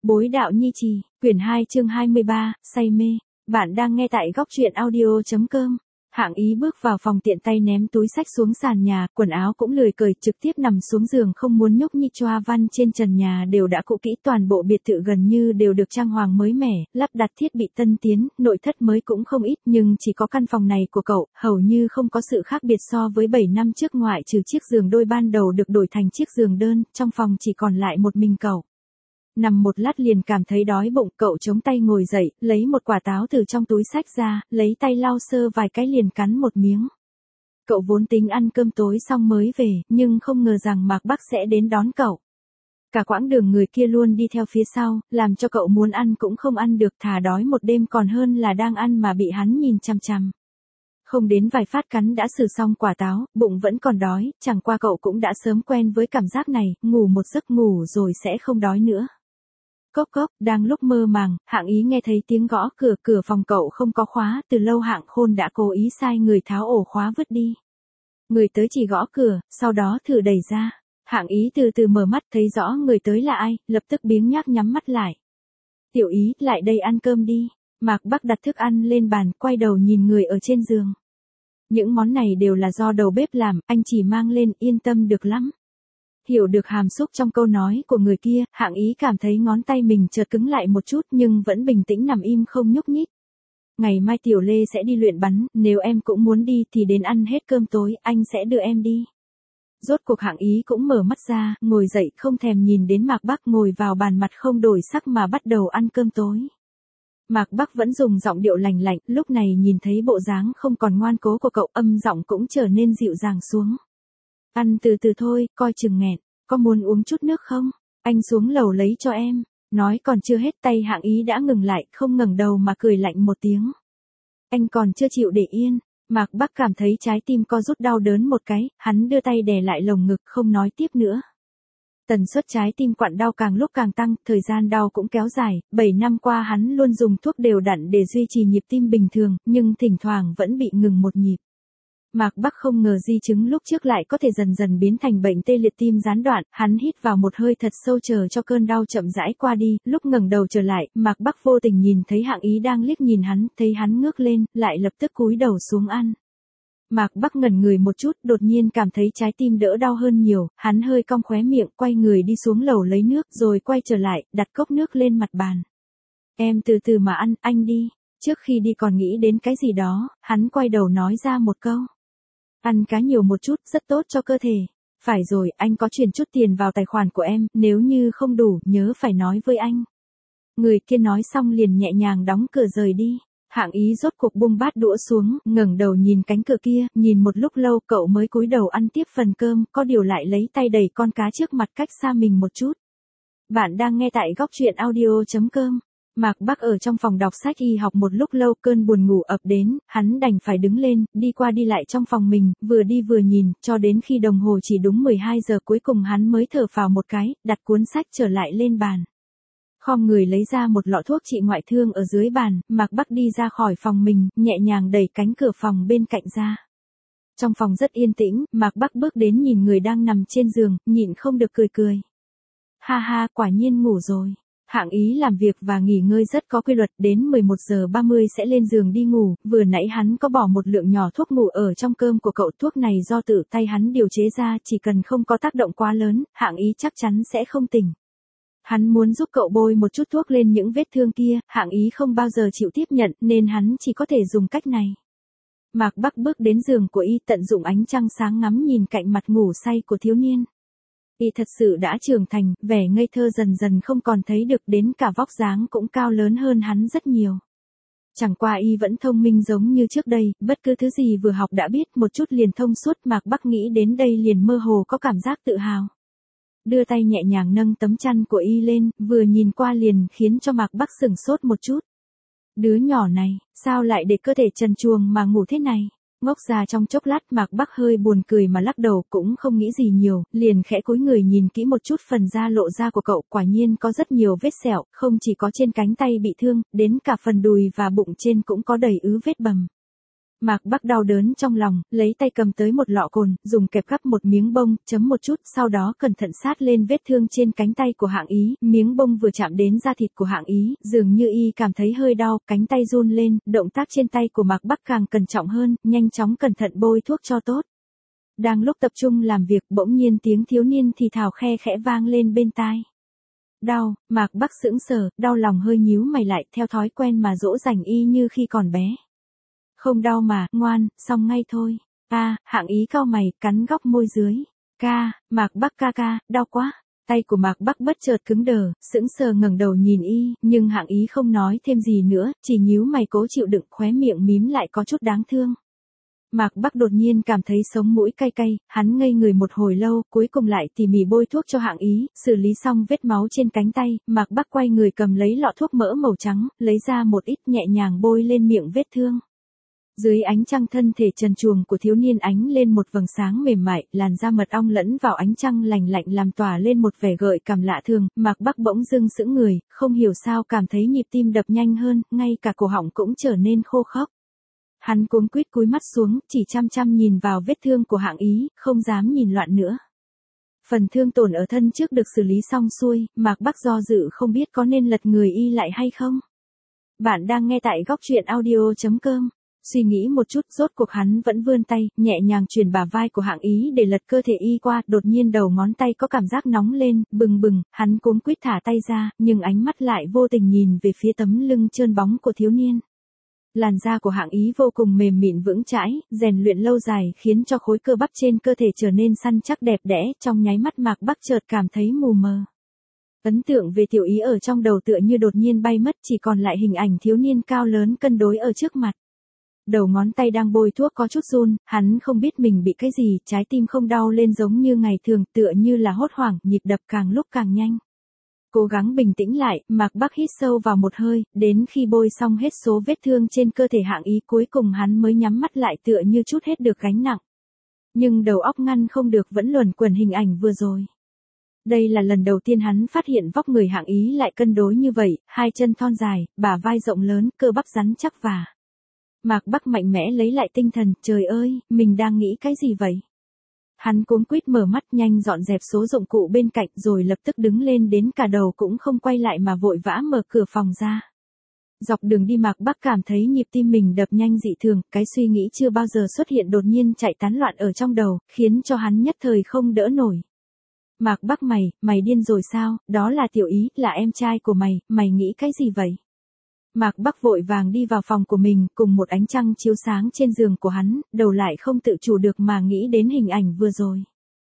Bối đạo nhi trì, quyển 2 chương 23, say mê. Bạn đang nghe tại góc truyện audio.com. Hạng Ý bước vào phòng tiện tay ném túi sách xuống sàn nhà, quần áo cũng lười cởi, trực tiếp nằm xuống giường không muốn nhúc nhích. Choa văn trên trần nhà đều đã cũ kỹ, toàn bộ biệt thự gần như đều được trang hoàng mới mẻ, lắp đặt thiết bị tân tiến, nội thất mới cũng không ít, nhưng chỉ có căn phòng này của cậu, hầu như không có sự khác biệt so với 7 năm trước, ngoại trừ chiếc giường đôi ban đầu được đổi thành chiếc giường đơn, trong phòng chỉ còn lại một mình cậu. Nằm một lát liền cảm thấy đói bụng, cậu chống tay ngồi dậy, lấy một quả táo từ trong túi xách ra, lấy tay lau sơ vài cái liền cắn một miếng. Cậu vốn tính ăn cơm tối xong mới về, nhưng không ngờ rằng Mạc Bắc sẽ đến đón cậu. Cả quãng đường người kia luôn đi theo phía sau, làm cho cậu muốn ăn cũng không ăn được, thà đói một đêm còn hơn là đang ăn mà bị hắn nhìn chằm chằm. Không đến vài phát cắn đã xử xong quả táo, bụng vẫn còn đói, chẳng qua cậu cũng đã sớm quen với cảm giác này, ngủ một giấc ngủ rồi sẽ không đói nữa. Cốc cốc, đang lúc mơ màng, Hạng Ý nghe thấy tiếng gõ cửa, cửa phòng cậu không có khóa, từ lâu Hạng Khôn đã cố ý sai người tháo ổ khóa vứt đi. Người tới chỉ gõ cửa, sau đó thử đẩy ra. Hạng Ý từ từ mở mắt, thấy rõ người tới là ai, lập tức biếng nhác nhắm mắt lại. Tiểu Ý, lại đây ăn cơm đi. Mạc Bắc đặt thức ăn lên bàn, quay đầu nhìn người ở trên giường. Những món này đều là do đầu bếp làm, anh chỉ mang lên, yên tâm được lắm. Hiểu được hàm xúc trong câu nói của người kia, Hạng Ý cảm thấy ngón tay mình chợt cứng lại một chút nhưng vẫn bình tĩnh nằm im không nhúc nhích. Ngày mai Tiểu Lê sẽ đi luyện bắn, nếu em cũng muốn đi thì đến ăn hết cơm tối, anh sẽ đưa em đi. Rốt cuộc Hạng Ý cũng mở mắt ra, ngồi dậy không thèm nhìn đến Mạc Bắc ngồi vào bàn mặt không đổi sắc mà bắt đầu ăn cơm tối. Mạc Bắc vẫn dùng giọng điệu lành lạnh, lúc này nhìn thấy bộ dáng không còn ngoan cố của cậu, âm giọng cũng trở nên dịu dàng xuống. Ăn từ từ thôi, coi chừng nghẹn. Có muốn uống chút nước không? Anh xuống lầu lấy cho em. Nói còn chưa hết, tay Hạng Ý đã ngừng lại, không ngẩng đầu mà cười lạnh một tiếng. Anh còn chưa chịu để yên. Mạc Bắc cảm thấy trái tim co rút đau đớn một cái, hắn đưa tay đè lại lồng ngực không nói tiếp nữa. Tần suất trái tim quặn đau càng lúc càng tăng, thời gian đau cũng kéo dài, 7 năm qua hắn luôn dùng thuốc đều đặn để duy trì nhịp tim bình thường, nhưng thỉnh thoảng vẫn bị ngừng một nhịp. Mạc Bắc không ngờ di chứng lúc trước lại có thể dần dần biến thành bệnh tê liệt tim gián đoạn, hắn hít vào một hơi thật sâu chờ cho cơn đau chậm rãi qua đi, lúc ngẩng đầu trở lại, Mạc Bắc vô tình nhìn thấy Hạng Ý đang liếc nhìn hắn, thấy hắn ngước lên, lại lập tức cúi đầu xuống ăn. Mạc Bắc ngẩn người một chút, đột nhiên cảm thấy trái tim đỡ đau hơn nhiều, hắn hơi cong khóe miệng, quay người đi xuống lầu lấy nước, rồi quay trở lại, đặt cốc nước lên mặt bàn. Em từ từ mà ăn, anh đi. Trước khi đi còn nghĩ đến cái gì đó, hắn quay đầu nói ra một câu. Ăn cá nhiều một chút, rất tốt cho cơ thể. Phải rồi, anh có chuyển chút tiền vào tài khoản của em, nếu như không đủ, nhớ phải nói với anh. Người kia nói xong liền nhẹ nhàng đóng cửa rời đi. Hạng Ý rốt cuộc buông bát đũa xuống, ngẩng đầu nhìn cánh cửa kia, nhìn một lúc lâu cậu mới cúi đầu ăn tiếp phần cơm, có điều lại lấy tay đẩy con cá trước mặt cách xa mình một chút. Bạn đang nghe tại góc truyện audio.com. Mạc Bắc ở trong phòng đọc sách y học một lúc lâu, cơn buồn ngủ ập đến, hắn đành phải đứng lên, đi qua đi lại trong phòng mình, vừa đi vừa nhìn, cho đến khi đồng hồ chỉ đúng 12 giờ cuối cùng hắn mới thở phào một cái, đặt cuốn sách trở lại lên bàn. Khom người lấy ra một lọ thuốc trị ngoại thương ở dưới bàn, Mạc Bắc đi ra khỏi phòng mình, nhẹ nhàng đẩy cánh cửa phòng bên cạnh ra. Trong phòng rất yên tĩnh, Mạc Bắc bước đến nhìn người đang nằm trên giường, nhịn không được cười cười. Ha ha, quả nhiên ngủ rồi. Hạng Ý làm việc và nghỉ ngơi rất có quy luật, đến 11 giờ 30 sẽ lên giường đi ngủ, vừa nãy hắn có bỏ một lượng nhỏ thuốc ngủ ở trong cơm của cậu, thuốc này do tự tay hắn điều chế ra, chỉ cần không có tác động quá lớn, Hạng Ý chắc chắn sẽ không tỉnh. Hắn muốn giúp cậu bôi một chút thuốc lên những vết thương kia, Hạng Ý không bao giờ chịu tiếp nhận, nên hắn chỉ có thể dùng cách này. Mạc Bắc bước đến giường của y, tận dụng ánh trăng sáng ngắm nhìn cạnh mặt ngủ say của thiếu niên. Y thật sự đã trưởng thành, vẻ ngây thơ dần dần không còn thấy được, đến cả vóc dáng cũng cao lớn hơn hắn rất nhiều. Chẳng qua y vẫn thông minh giống như trước đây, bất cứ thứ gì vừa học đã biết một chút liền thông suốt. Mạc Bắc nghĩ đến đây liền mơ hồ có cảm giác tự hào. Đưa tay nhẹ nhàng nâng tấm chăn của y lên, vừa nhìn qua liền khiến cho Mạc Bắc sửng sốt một chút. Đứa nhỏ này, sao lại để cơ thể trần truồng mà ngủ thế này? Ngốc ra trong chốc lát, Mạc Bắc hơi buồn cười mà lắc đầu, cũng không nghĩ gì nhiều, liền khẽ cúi người nhìn kỹ một chút phần da lộ ra của cậu, quả nhiên có rất nhiều vết sẹo, không chỉ có trên cánh tay bị thương, đến cả phần đùi và bụng trên cũng có đầy ứ vết bầm. Mạc Bắc đau đớn trong lòng, lấy tay cầm tới một lọ cồn, dùng kẹp gắp một miếng bông, chấm một chút, sau đó cẩn thận sát lên vết thương trên cánh tay của Hạng Ý, miếng bông vừa chạm đến da thịt của Hạng Ý, dường như y cảm thấy hơi đau, cánh tay run lên, động tác trên tay của Mạc Bắc càng cẩn trọng hơn, nhanh chóng cẩn thận bôi thuốc cho tốt. Đang lúc tập trung làm việc, bỗng nhiên tiếng thiếu niên thì thào khe khẽ vang lên bên tai. Đau, Mạc Bắc sững sờ, đau lòng hơi nhíu mày lại, theo thói quen mà dỗ dành y như khi còn bé. Không đau mà, ngoan, xong ngay thôi. Hạng Ý cau mày, cắn góc môi dưới. Mạc Bắc ca, đau quá. Tay của Mạc Bắc bất chợt cứng đờ, sững sờ ngẩng đầu nhìn y, nhưng Hạng Ý không nói thêm gì nữa, chỉ nhíu mày cố chịu đựng, khóe miệng mím lại có chút đáng thương. Mạc Bắc đột nhiên cảm thấy sống mũi cay cay, hắn ngây người một hồi lâu, cuối cùng lại tỉ mỉ bôi thuốc cho Hạng Ý, xử lý xong vết máu trên cánh tay, Mạc Bắc quay người cầm lấy lọ thuốc mỡ màu trắng, lấy ra một ít nhẹ nhàng bôi lên miệng vết thương. Dưới ánh trăng thân thể trần truồng của thiếu niên ánh lên một vầng sáng mềm mại, làn da mật ong lẫn vào ánh trăng lành lạnh làm tỏa lên một vẻ gợi cảm lạ thường, Mạc Bắc bỗng dưng sững người, không hiểu sao cảm thấy nhịp tim đập nhanh hơn, ngay cả cổ họng cũng trở nên khô khốc. Hắn cuống quýt cúi mắt xuống, chỉ chăm chăm nhìn vào vết thương của Hạng Ý, không dám nhìn loạn nữa. Phần thương tổn ở thân trước được xử lý xong xuôi, Mạc Bắc do dự không biết có nên lật người y lại hay không. Bạn đang nghe tại góc truyện audio.com. Suy nghĩ một chút, rốt cuộc hắn vẫn vươn tay, nhẹ nhàng truyền bả vai của Hạng Ý để lật cơ thể y qua, đột nhiên đầu ngón tay có cảm giác nóng lên, bừng bừng, hắn cuống quýt thả tay ra, nhưng ánh mắt lại vô tình nhìn về phía tấm lưng trơn bóng của thiếu niên. Làn da của Hạng Ý vô cùng mềm mịn vững chãi, rèn luyện lâu dài khiến cho khối cơ bắp trên cơ thể trở nên săn chắc đẹp đẽ, trong nháy mắt Mạc Bắc chợt cảm thấy mù mờ. Ấn tượng về Tiểu Ý ở trong đầu tựa như đột nhiên bay mất, chỉ còn lại hình ảnh thiếu niên cao lớn cân đối ở trước mặt. Đầu ngón tay đang bôi thuốc có chút run, hắn không biết mình bị cái gì, trái tim không đau lên giống như ngày thường, tựa như là hốt hoảng, nhịp đập càng lúc càng nhanh. Cố gắng bình tĩnh lại, Mạc Bắc hít sâu vào một hơi, đến khi bôi xong hết số vết thương trên cơ thể Hạng Ý cuối cùng hắn mới nhắm mắt lại tựa như trút hết được gánh nặng. Nhưng đầu óc ngăn không được vẫn luẩn quẩn hình ảnh vừa rồi. Đây là lần đầu tiên hắn phát hiện vóc người Hạng Ý lại cân đối như vậy, hai chân thon dài, bả vai rộng lớn, cơ bắp rắn chắc và... Mạc Bắc mạnh mẽ lấy lại tinh thần, trời ơi, mình đang nghĩ cái gì vậy? Hắn cuống quýt mở mắt nhanh dọn dẹp số dụng cụ bên cạnh rồi lập tức đứng lên đến cả đầu cũng không quay lại mà vội vã mở cửa phòng ra. Dọc đường đi Mạc Bắc cảm thấy nhịp tim mình đập nhanh dị thường, cái suy nghĩ chưa bao giờ xuất hiện đột nhiên chạy tán loạn ở trong đầu, khiến cho hắn nhất thời không đỡ nổi. Mạc Bắc mày điên rồi sao, đó là Tiểu Ý, là em trai của mày nghĩ cái gì vậy? Mạc Bắc vội vàng đi vào phòng của mình, cùng một ánh trăng chiếu sáng trên giường của hắn, đầu lại không tự chủ được mà nghĩ đến hình ảnh vừa rồi.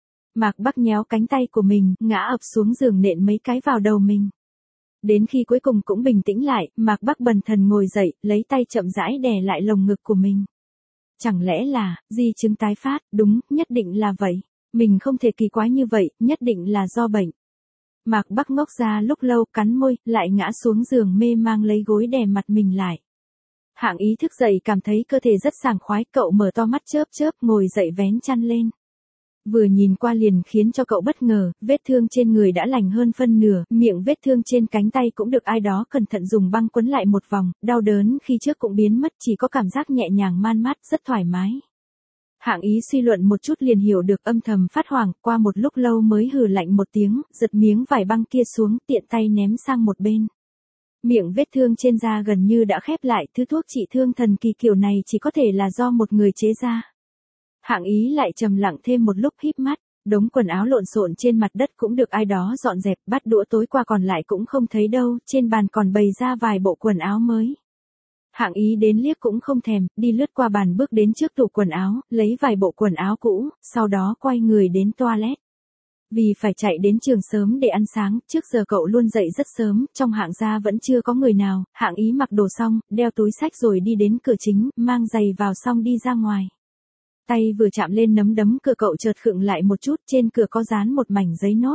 Mạc Bắc nhéo cánh tay của mình, ngã ập xuống giường nện mấy cái vào đầu mình. Đến khi cuối cùng cũng bình tĩnh lại, Mạc Bắc bần thần ngồi dậy, lấy tay chậm rãi đè lại lồng ngực của mình. Chẳng lẽ là, di chứng tái phát, đúng, nhất định là vậy. Mình không thể kỳ quái như vậy, nhất định là do bệnh. Mạc Bắc ngốc ra lúc lâu, cắn môi, lại ngã xuống giường mê mang lấy gối đè mặt mình lại. Hạng Ý thức dậy cảm thấy cơ thể rất sảng khoái, cậu mở to mắt chớp chớp, ngồi dậy vén chăn lên. Vừa nhìn qua liền khiến cho cậu bất ngờ, vết thương trên người đã lành hơn phân nửa, miệng vết thương trên cánh tay cũng được ai đó cẩn thận dùng băng quấn lại một vòng, đau đớn khi trước cũng biến mất, chỉ có cảm giác nhẹ nhàng man mát, rất thoải mái. Hạng Ý suy luận một chút liền hiểu được, âm thầm phát hoảng, qua một lúc lâu mới hừ lạnh một tiếng, giật miếng vải băng kia xuống, tiện tay ném sang một bên. Miệng vết thương trên da gần như đã khép lại, thứ thuốc trị thương thần kỳ kiểu này chỉ có thể là do một người chế ra. Hạng Ý lại trầm lặng thêm một lúc híp mắt, đống quần áo lộn xộn trên mặt đất cũng được ai đó dọn dẹp, bát đũa tối qua còn lại cũng không thấy đâu, trên bàn còn bày ra vài bộ quần áo mới. Hạng Ý đến liếc cũng không thèm, đi lướt qua bàn bước đến trước tủ quần áo, lấy vài bộ quần áo cũ, sau đó quay người đến toilet. Vì phải chạy đến trường sớm để ăn sáng, trước giờ cậu luôn dậy rất sớm, trong Hạng gia vẫn chưa có người nào, Hạng Ý mặc đồ xong, đeo túi xách rồi đi đến cửa chính, mang giày vào xong đi ra ngoài. Tay vừa chạm lên nấm đấm cửa cậu chợt khựng lại một chút, trên cửa có dán một mảnh giấy nốt.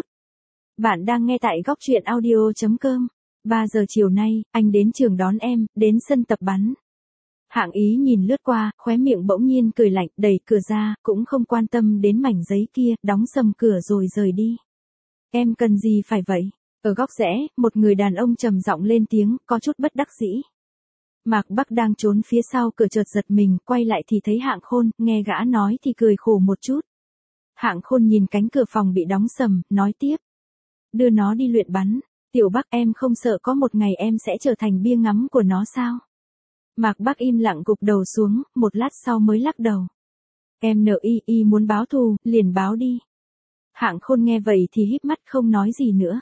Bạn đang nghe tại góc truyện audio.com. 3 giờ chiều nay, anh đến trường đón em, đến sân tập bắn. Hạng Ý nhìn lướt qua, khóe miệng bỗng nhiên cười lạnh, đẩy cửa ra, cũng không quan tâm đến mảnh giấy kia, đóng sầm cửa rồi rời đi. Em cần gì phải vậy? Ở góc rẽ, một người đàn ông trầm giọng lên tiếng, có chút bất đắc dĩ. Mạc Bắc đang trốn phía sau cửa chợt giật mình, quay lại thì thấy Hạng Khôn, nghe gã nói thì cười khổ một chút. Hạng Khôn nhìn cánh cửa phòng bị đóng sầm, nói tiếp. Đưa nó đi luyện bắn, Tiểu Bắc em không sợ có một ngày em sẽ trở thành bia ngắm của nó sao? Mạc Bắc im lặng gục đầu xuống, một lát sau mới lắc đầu. Em NII muốn báo thù, liền báo đi. Hạng Khôn nghe vậy thì híp mắt không nói gì nữa.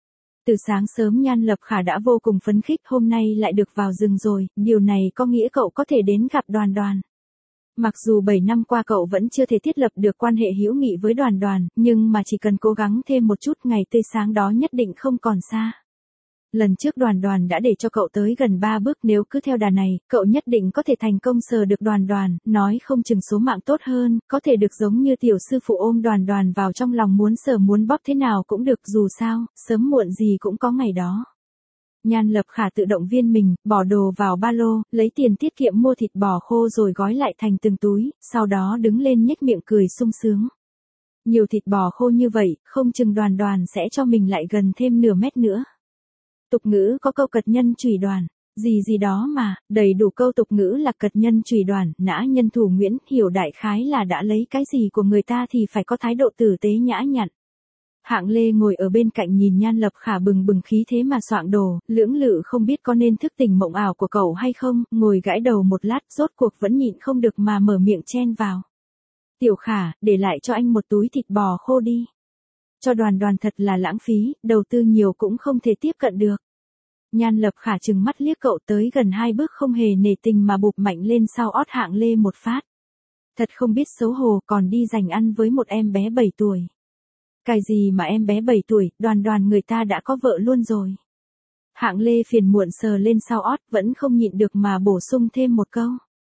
Từ sáng sớm Nhan Lập Khả đã vô cùng phấn khích, hôm nay lại được vào rừng rồi, điều này có nghĩa cậu có thể đến gặp Đoàn Đoàn. Mặc dù 7 năm qua cậu vẫn chưa thể thiết lập được quan hệ hữu nghị với Đoàn Đoàn, nhưng mà chỉ cần cố gắng thêm một chút ngày tươi sáng đó nhất định không còn xa. Lần trước Đoàn Đoàn đã để cho cậu tới gần 3 bước, nếu cứ theo đà này, cậu nhất định có thể thành công sờ được Đoàn Đoàn, nói không chừng số mạng tốt hơn, có thể được giống như tiểu sư phụ ôm Đoàn Đoàn vào trong lòng, muốn sờ muốn bóp thế nào cũng được, dù sao, sớm muộn gì cũng có ngày đó. Nhan Lập Khả tự động viên mình, bỏ đồ vào ba lô, lấy tiền tiết kiệm mua thịt bò khô rồi gói lại thành từng túi, sau đó đứng lên nhếch miệng cười sung sướng. Nhiều thịt bò khô như vậy, không chừng Đoàn Đoàn sẽ cho mình lại gần thêm nửa mét nữa. Tục ngữ có câu cật nhân chủy đoàn, gì đó mà, đầy đủ câu tục ngữ là cật nhân chủy đoàn, nã nhân thủ Nguyễn, hiểu đại khái là đã lấy cái gì của người ta thì phải có thái độ tử tế nhã nhặn. Hạng Lê ngồi ở bên cạnh nhìn Nhan Lập Khả bừng bừng khí thế mà soạn đồ, lưỡng lự không biết có nên thức tỉnh mộng ảo của cậu hay không, ngồi gãi đầu một lát rốt cuộc vẫn nhịn không được mà mở miệng chen vào. Tiểu Khả, để lại cho anh một túi thịt bò khô đi. Cho Đoàn Đoàn thật là lãng phí, đầu tư nhiều cũng không thể tiếp cận được. Nhan Lập Khả trừng mắt liếc cậu, tới gần 2 bước không hề nể tình mà bụp mạnh lên sau ót Hạng Lê một phát. Thật không biết xấu hổ, còn đi giành ăn với một em bé 7 tuổi. Cái gì mà em bé 7 tuổi, Đoàn Đoàn người ta đã có vợ luôn rồi. Hạng Lê phiền muộn sờ lên sau ót, vẫn không nhịn được mà bổ sung thêm một câu.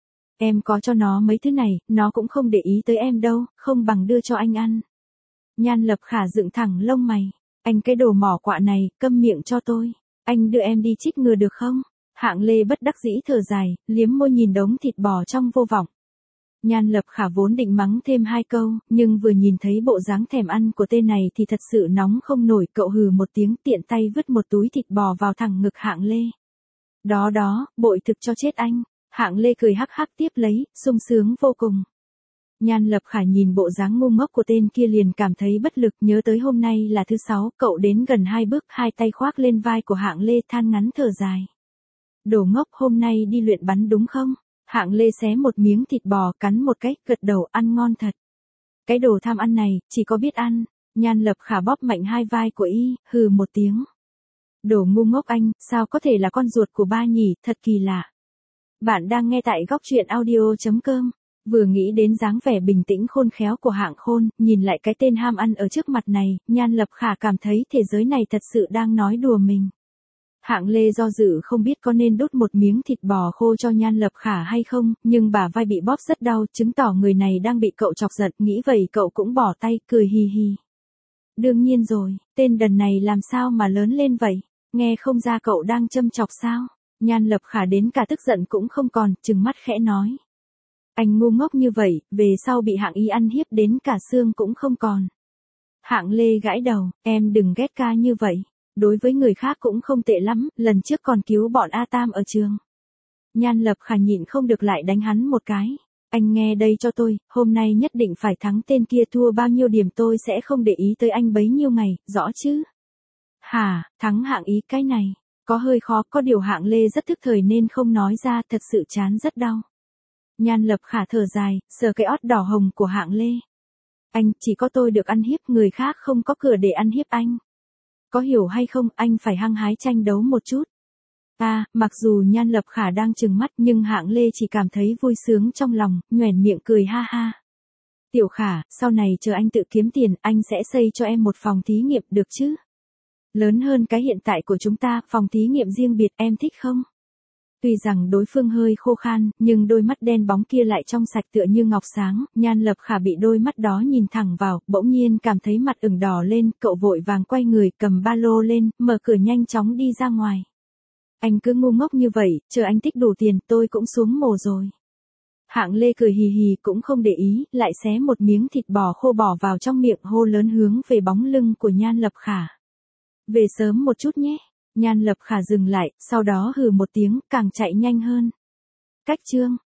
Em có cho nó mấy thứ này, nó cũng không để ý tới em đâu, không bằng đưa cho anh ăn. Nhan Lập Khả dựng thẳng lông mày. Anh cái đồ mỏ quạ này, câm miệng cho tôi. Anh đưa em đi chích ngừa được không? Hạng Lê bất đắc dĩ thở dài, liếm môi nhìn đống thịt bò trong vô vọng. Nhan Lập Khả vốn định mắng thêm 2 câu, nhưng vừa nhìn thấy bộ dáng thèm ăn của tên này thì thật sự nóng không nổi, cậu hừ một tiếng tiện tay vứt một túi thịt bò vào thẳng ngực Hạng Lê. Đó, bội thực cho chết anh. Hạng Lê cười hắc hắc tiếp lấy, sung sướng vô cùng. Nhan Lập Khả nhìn bộ dáng ngu ngốc của tên kia liền cảm thấy bất lực, nhớ tới hôm nay là thứ 6, cậu đến gần 2 bước, 2 tay khoác lên vai của Hạng Lê than ngắn thở dài. Đồ ngốc, hôm nay đi luyện bắn đúng không? Hạng Lê xé một miếng thịt bò, cắn một cái, gật đầu, ăn ngon thật. Cái đồ tham ăn này, chỉ có biết ăn. Nhan Lập Khả bóp mạnh 2 vai của y, hừ một tiếng. Đồ ngu ngốc anh, sao có thể là con ruột của ba nhỉ, thật kỳ lạ. Bạn đang nghe tại góc truyện audio.com. Vừa nghĩ đến dáng vẻ bình tĩnh khôn khéo của Hạng Khôn, nhìn lại cái tên ham ăn ở trước mặt này, Nhan Lập Khả cảm thấy thế giới này thật sự đang nói đùa mình. Hạng Lê do dự không biết có nên đút một miếng thịt bò khô cho Nhan Lập Khả hay không, nhưng bả vai bị bóp rất đau, chứng tỏ người này đang bị cậu chọc giận, nghĩ vậy cậu cũng bỏ tay, cười hì hì. Đương nhiên rồi, tên đần này làm sao mà lớn lên vậy, nghe không ra cậu đang châm chọc sao? Nhan Lập Khả đến cả tức giận cũng không còn, trừng mắt khẽ nói. Anh ngu ngốc như vậy, về sau bị Hạng Y ăn hiếp đến cả xương cũng không còn. Hạng Lê gãi đầu, em đừng ghét ca như vậy. Đối với người khác cũng không tệ lắm, lần trước còn cứu bọn A Tam ở trường. Nhan Lập Khả nhịn không được lại đánh hắn một cái. Anh nghe đây cho tôi, hôm nay nhất định phải thắng, tên kia thua bao nhiêu điểm tôi sẽ không để ý tới anh bấy nhiêu ngày, rõ chứ? Hả, thắng Hạng Y cái này, có hơi khó, có điều Hạng Lê rất thức thời nên không nói ra, thật sự chán rất đau. Nhan Lập Khả thở dài, sờ cái ót đỏ hồng của Hạng Lê. Anh, chỉ có tôi được ăn hiếp, người khác không có cửa để ăn hiếp anh. Có hiểu hay không, anh phải hăng hái tranh đấu một chút. Mặc dù Nhan Lập Khả đang trừng mắt nhưng Hạng Lê chỉ cảm thấy vui sướng trong lòng, nhoẻn miệng cười ha ha. Tiểu Khả, sau này chờ anh tự kiếm tiền, anh sẽ xây cho em một phòng thí nghiệm được chứ? Lớn hơn cái hiện tại của chúng ta, phòng thí nghiệm riêng biệt, em thích không? Tuy rằng đối phương hơi khô khan, nhưng đôi mắt đen bóng kia lại trong sạch tựa như ngọc sáng, Nhan Lập Khả bị đôi mắt đó nhìn thẳng vào, bỗng nhiên cảm thấy mặt ửng đỏ lên, cậu vội vàng quay người, cầm ba lô lên, mở cửa nhanh chóng đi ra ngoài. Anh cứ ngu ngốc như vậy, chờ anh tích đủ tiền, tôi cũng xuống mồ rồi. Hạng Lê cười hì hì cũng không để ý, lại xé một miếng thịt bò khô bỏ vào trong miệng, hô lớn hướng về bóng lưng của Nhan Lập Khả. Về sớm một chút nhé. Nhan Lập Khả dừng lại, sau đó hừ một tiếng, càng chạy nhanh hơn. Cách chương